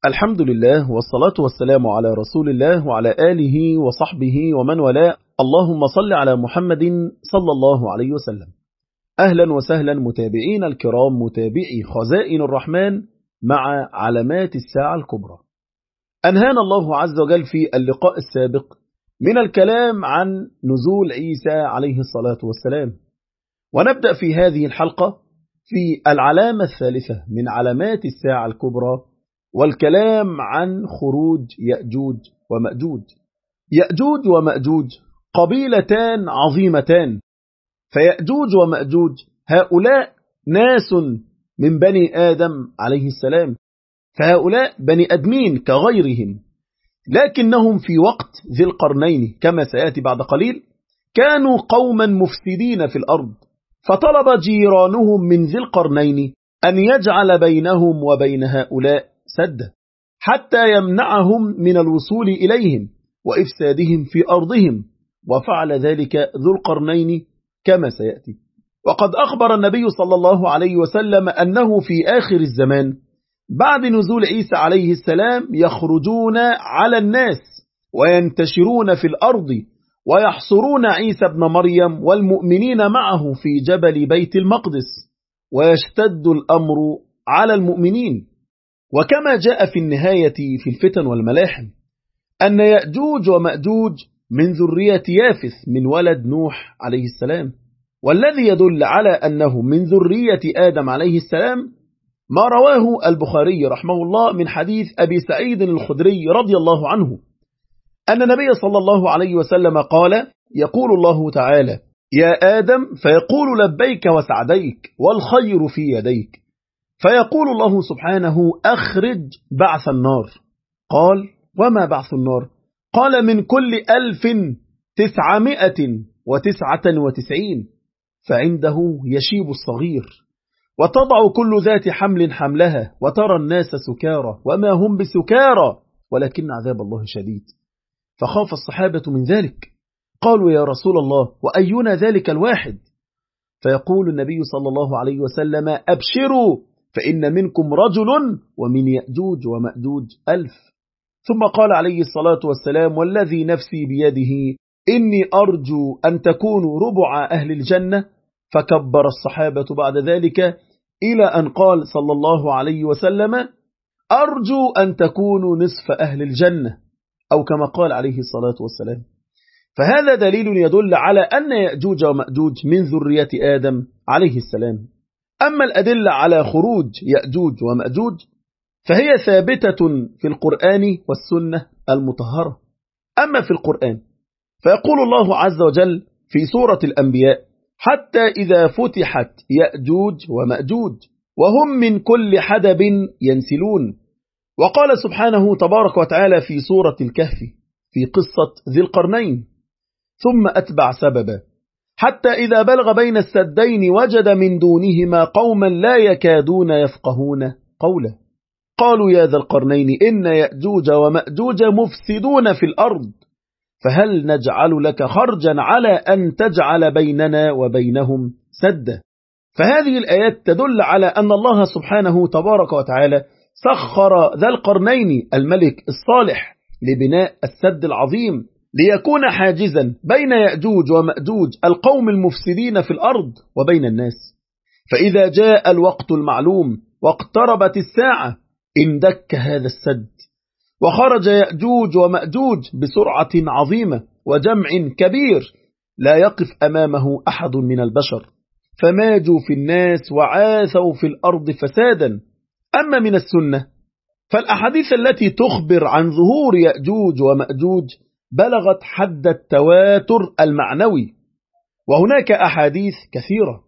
الحمد لله والصلاة والسلام على رسول الله وعلى آله وصحبه ومن والاه. اللهم صل على محمد صلى الله عليه وسلم. أهلا وسهلا متابعين الكرام، متابعي خزائن الرحمن مع علامات الساعة الكبرى. أنهانا الله عز وجل في اللقاء السابق من الكلام عن نزول عيسى عليه الصلاة والسلام، ونبدأ في هذه الحلقة في العلامة الثالثة من علامات الساعة الكبرى، والكلام عن خروج يأجوج ومأجوج. يأجوج ومأجوج قبيلتان عظيمتان، فيأجوج ومأجوج هؤلاء ناس من بني آدم عليه السلام، فهؤلاء بني أدمين كغيرهم، لكنهم في وقت ذي القرنين كما سيأتي بعد قليل كانوا قوما مفسدين في الأرض، فطلب جيرانهم من ذي القرنين أن يجعل بينهم وبين هؤلاء سدا حتى يمنعهم من الوصول إليهم وإفسادهم في أرضهم، وفعل ذلك ذو القرنين كما سيأتي. وقد أخبر النبي صلى الله عليه وسلم أنه في آخر الزمان بعد نزول عيسى عليه السلام يخرجون على الناس وينتشرون في الأرض ويحصرون عيسى ابن مريم والمؤمنين معه في جبل بيت المقدس، ويشتد الأمر على المؤمنين. وكما جاء في النهاية في الفتن والملاحم أن يأجوج ومأجوج من ذرية يافث من ولد نوح عليه السلام، والذي يدل على أنه من ذرية آدم عليه السلام ما رواه البخاري رحمه الله من حديث أبي سعيد الخدري رضي الله عنه أن النبي صلى الله عليه وسلم قال: يقول الله تعالى: يا آدم، فيقول لبيك وسعديك والخير في يديك، فيقول الله سبحانه: أخرج بعث النار. قال: وما بعث النار؟ قال: من كل 1999، فعنده يشيب الصغير، وتضع كل ذات حمل حملها، وترى الناس سكارى وما هم بسكارى ولكن عذاب الله شديد. فخاف الصحابة من ذلك، قالوا: يا رسول الله، وأينا ذلك الواحد؟ فيقول النبي صلى الله عليه وسلم: أبشروا، فإن منكم رجل ومن يأجوج ومأجوج 1000. ثم قال عليه الصلاة والسلام: والذي نفسي بيده إني أرجو أن تكونوا ربع أهل الجنة. فكبر الصحابة بعد ذلك إلى أن قال صلى الله عليه وسلم: أرجو أن تكونوا نصف أهل الجنة، أو كما قال عليه الصلاة والسلام. فهذا دليل يدل على أن يأجوج ومأجوج من ذرية آدم عليه السلام. أما الأدلة على خروج يأجوج ومأجوج فهي ثابتة في القرآن والسنة المطهرة. أما في القرآن فيقول الله عز وجل في سورة الأنبياء: حتى إذا فتحت يأجوج ومأجوج وهم من كل حدب ينسلون. وقال سبحانه تبارك وتعالى في سورة الكهف في قصة ذي القرنين: ثم أتبع سببا حتى إذا بلغ بين السدين وجد من دونهما قوما لا يكادون يفقهون قولا قالوا يا ذا القرنين إن يأجوج ومأجوج مفسدون في الأرض فهل نجعل لك خرجا على أن تجعل بيننا وبينهم سدا. فهذه الآيات تدل على أن الله سبحانه تبارك وتعالى سخر ذا القرنين الملك الصالح لبناء السد العظيم ليكون حاجزا بين يأجوج ومأجوج القوم المفسدين في الأرض وبين الناس. فإذا جاء الوقت المعلوم واقتربت الساعة اندك هذا السد، وخرج يأجوج ومأجوج بسرعة عظيمة وجمع كبير لا يقف أمامه أحد من البشر، فماجوا في الناس وعاثوا في الأرض فسادا. أما من السنة فالأحاديث التي تخبر عن ظهور يأجوج ومأجوج بلغت حد التواتر المعنوي، وهناك أحاديث كثيرة،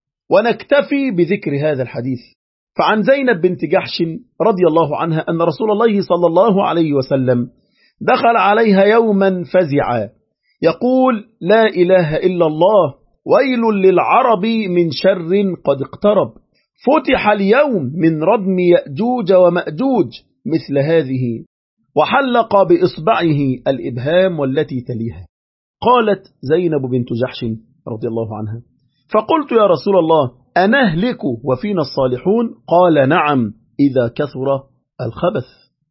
ونكتفي بذكر هذا الحديث. فعن زينب بنت جحش رضي الله عنها أن رسول الله صلى الله عليه وسلم دخل عليها يوما فزعا يقول: لا إله إلا الله، ويل للعرب من شر قد اقترب، فتح اليوم من ردم يأجوج ومأجوج مثل هذه، وحلق بإصبعه الإبهام والتي تليها. قالت زينب بنت جحش رضي الله عنها: فقلت يا رسول الله أنهلك وفينا الصالحون؟ قال: نعم، إذا كثر الخبث.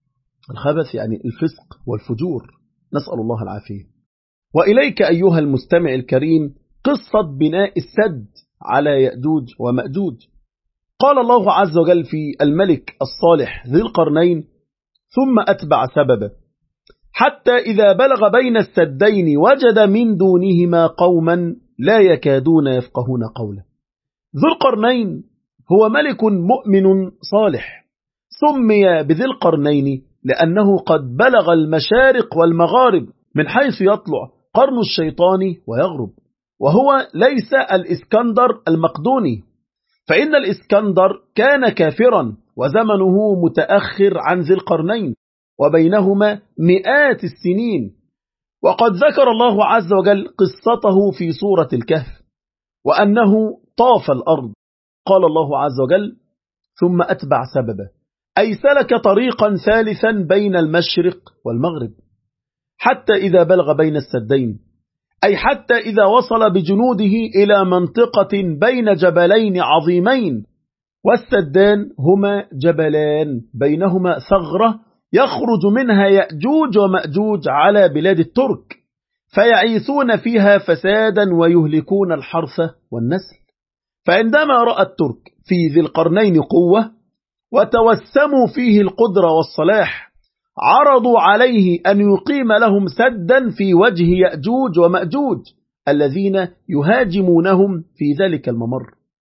الخبث يعني الفسق والفجور، نسأل الله العافية. وإليك أيها المستمع الكريم قصة بناء السد على يأجوج ومأجوج. قال الله عز وجل في الملك الصالح ذي القرنين: ثم أتبع سببا حتى إذا بلغ بين السدين وجد من دونهما قوما لا يكادون يفقهون قولا. ذو القرنين هو ملك مؤمن صالح، سمي بذي القرنين لأنه قد بلغ المشارق والمغارب من حيث يطلع قرن الشيطان ويغرب، وهو ليس الإسكندر المقدوني، فإن الإسكندر كان كافرا وزمنه متأخر عن ذي القرنين وبينهما مئات السنين. وقد ذكر الله عز وجل قصته في سورة الكهف وأنه طاف الأرض. قال الله عز وجل: ثم أتبع سببا، أي سلك طريقا ثالثا بين المشرق والمغرب حتى إذا بلغ بين السدين، أي حتى إذا وصل بجنوده إلى منطقة بين جبلين عظيمين، والسدان هما جبلان بينهما ثغرة يخرج منها يأجوج ومأجوج على بلاد الترك، فيعيثون فيها فسادا ويهلكون الحرث والنسل. فعندما رأى الترك في ذي القرنين قوة وتوسموا فيه القدرة والصلاح، عرضوا عليه أن يقيم لهم سدا في وجه يأجوج ومأجوج الذين يهاجمونهم في ذلك الممر،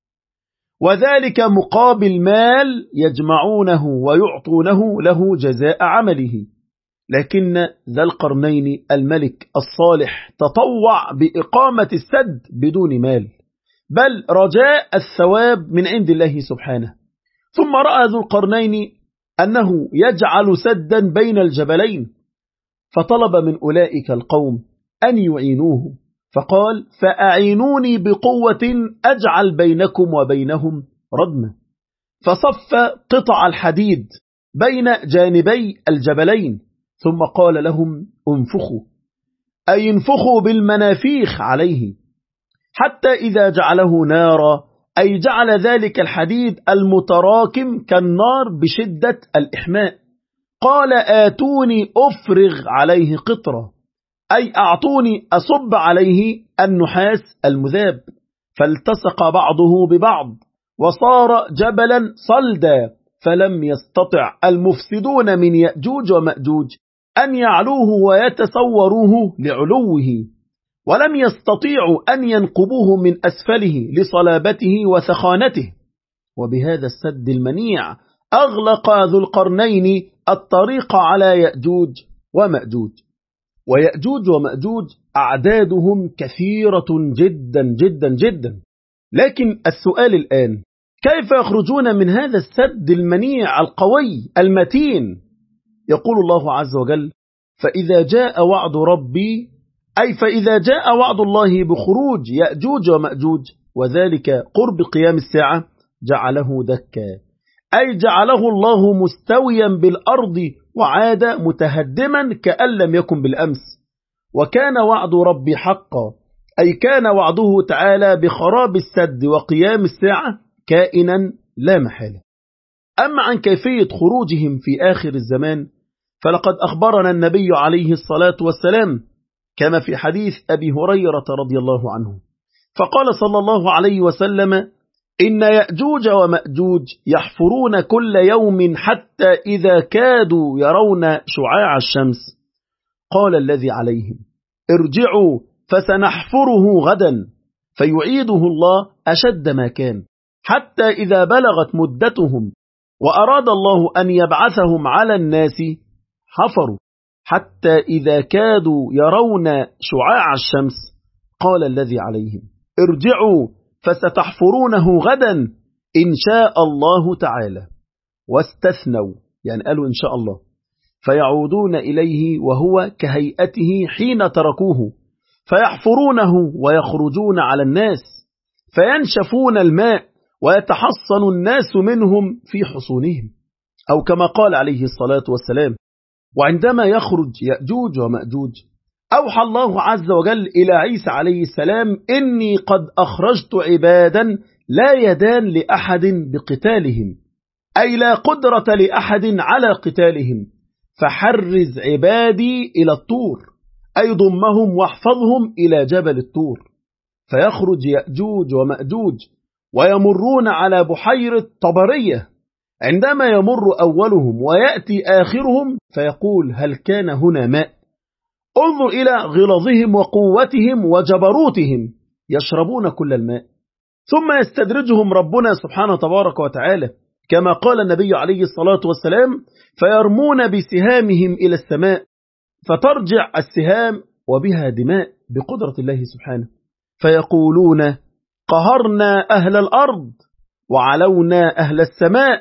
وذلك مقابل مال يجمعونه ويعطونه له جزاء عمله. لكن ذا القرنين الملك الصالح تطوع بإقامة السد بدون مال، بل رجاء الثواب من عند الله سبحانه. ثم رأى ذو القرنين أنه يجعل سدا بين الجبلين، فطلب من أولئك القوم أن يعينوه، فقال: فأعينوني بقوة أجعل بينكم وبينهم ردما. فصف قطع الحديد بين جانبي الجبلين، ثم قال لهم: انفخوا، أي انفخوا بالمنافيخ عليه، حتى إذا جعله نارا، أي جعل ذلك الحديد المتراكم كالنار بشدة الإحماء. قال: آتوني أفرغ عليه قطرة، أي أعطوني أصب عليه النحاس المذاب، فالتصق بعضه ببعض وصار جبلا صلدا، فلم يستطع المفسدون من يأجوج ومأجوج أن يعلوه ويتصوروه لعلوه، ولم يستطيعوا أن ينقبوه من أسفله لصلابته وثخانته. وبهذا السد المنيع أغلق ذو القرنين الطريق على يأجوج ومأجوج. ويأجوج ومأجوج أعدادهم كثيرة جدا جدا جدا، لكن السؤال الآن: كيف يخرجون من هذا السد المنيع القوي المتين؟ يقول الله عز وجل: فإذا جاء وعد ربي، أي فإذا جاء وعد الله بخروج يأجوج ومأجوج وذلك قرب قيام الساعة، جعله دكا، أي جعله الله مستويا بالأرض وعاد متهدما كأن لم يكن بالأمس. وكان وعد ربي حقا، أي كان وعده تعالى بخراب السد وقيام الساعة كائنا لا محالة. أما عن كيفية خروجهم في آخر الزمان فلقد أخبرنا النبي عليه الصلاة والسلام كما في حديث أبي هريرة رضي الله عنه، فقال صلى الله عليه وسلم: إن يأجوج ومأجوج يحفرون كل يوم حتى إذا كادوا يرون شعاع الشمس. قال الذي عليهم: ارجعوا فسنحفره غدا، فيعيده الله أشد ما كان، حتى إذا بلغت مدتهم وأراد الله أن يبعثهم على الناس حفروا حتى إذا كادوا يرون شعاع الشمس. قال الذي عليهم: ارجعوا فستحفرونه غدا إن شاء الله تعالى، واستثنوا يعني قالوا إن شاء الله، فيعودون إليه وهو كهيئته حين تركوه، فيحفرونه ويخرجون على الناس، فينشفون الماء ويتحصن الناس منهم في حصونهم، أو كما قال عليه الصلاة والسلام. وعندما يخرج يأجوج ومأجوج أوحى الله عز وجل إلى عيسى عليه السلام: إني قد أخرجت عبادا لا يدان لأحد بقتالهم، أي لا قدرة لأحد على قتالهم، فحرز عبادي إلى الطور، أي ضمهم واحفظهم إلى جبل الطور. فيخرج يأجوج ومأجوج ويمرون على بحيرة طبرية، عندما يمر أولهم ويأتي آخرهم فيقول هل كان هنا ماء؟ انظر إلى غلظهم وقوتهم وجبروتهم، يشربون كل الماء. ثم يستدرجهم ربنا سبحانه تبارك وتعالى كما قال النبي عليه الصلاة والسلام فيرمون بسهامهم إلى السماء، فترجع السهام وبها دماء بقدرة الله سبحانه، فيقولون قهرنا أهل الأرض وعلونا أهل السماء.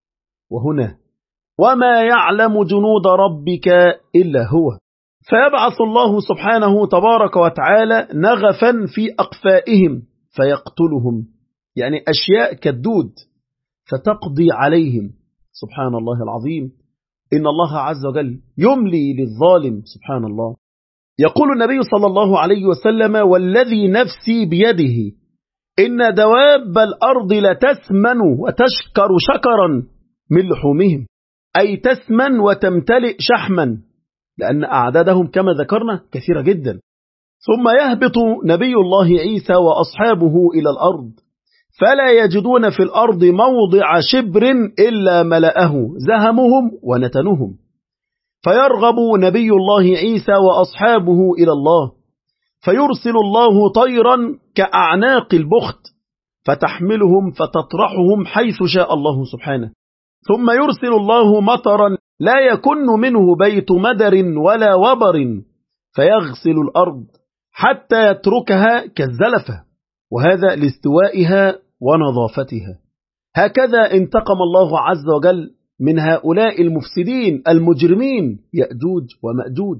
وهنا وما يعلم جنود ربك إلا هو. فيبعث الله سبحانه تبارك وتعالى نغفا في أقفائهم فيقتلهم، يعني أشياء كالدود، فتقضي عليهم. سبحان الله العظيم، إن الله عز وجل يملي للظالم. سبحان الله. يقول النبي صلى الله عليه وسلم والذي نفسي بيده إن دواب الأرض لتسمن وتشكر شكرا من لحومهم، أي تسمن وتمتلئ شحما، لأن أعدادهم كما ذكرنا كثيرة جدا. ثم يهبط نبي الله عيسى وأصحابه إلى الأرض فلا يجدون في الأرض موضع شبر إلا ملأه زهمهم ونتنهم، فيرغب نبي الله عيسى وأصحابه إلى الله، فيرسل الله طيرا كأعناق البخت فتحملهم فتطرحهم حيث شاء الله سبحانه، ثم يرسل الله مطرا لا يكن منه بيت مدر ولا وبر فيغسل الأرض حتى يتركها كالزلفة، وهذا لاستوائها ونظافتها. هكذا انتقم الله عز وجل من هؤلاء المفسدين المجرمين يأجوج ومأجوج.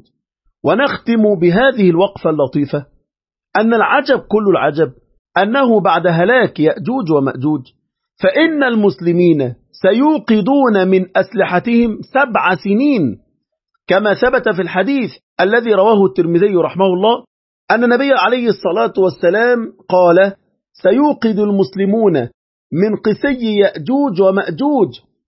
ونختم بهذه الوقفة اللطيفة أن العجب كل العجب أنه بعد هلاك يأجوج ومأجوج فإن المسلمين سيوقدون من أسلحتهم 7 سنين، كما ثبت في الحديث الذي رواه الترمذي رحمه الله أن النبي عليه الصلاة والسلام قال سيوقد المسلمون من قسي يأجوج ومأجوج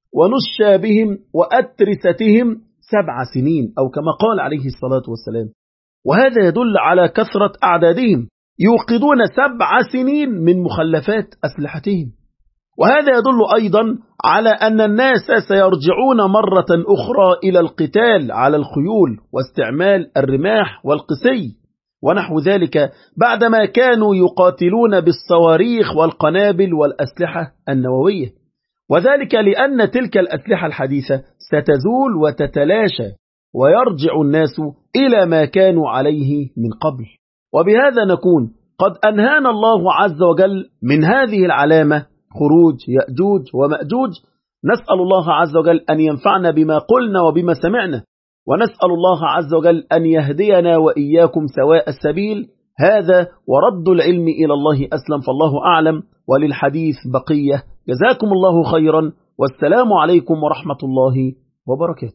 ونشابهم وأترستهم 7 سنين، أو كما قال عليه الصلاة والسلام. وهذا يدل على كثرة أعدادهم، يوقدون 7 سنين من مخلفات أسلحتهم. وهذا يدل أيضا على أن الناس سيرجعون مرة أخرى إلى القتال على الخيول واستعمال الرماح والقسي ونحو ذلك، بعدما كانوا يقاتلون بالصواريخ والقنابل والأسلحة النووية، وذلك لأن تلك الأسلحة الحديثة ستزول وتتلاشى ويرجع الناس إلى ما كانوا عليه من قبل. وبهذا نكون قد أنهانا الله عز وجل من هذه العلامة، خروج يأجوج ومأجوج. نسأل الله عز وجل أن ينفعنا بما قلنا وبما سمعنا، ونسأل الله عز وجل أن يهدينا وإياكم سواء السبيل. هذا ورد العلم إلى الله أسلم، فالله أعلم، وللحديث بقية. جزاكم الله خيرا، والسلام عليكم ورحمة الله وبركاته.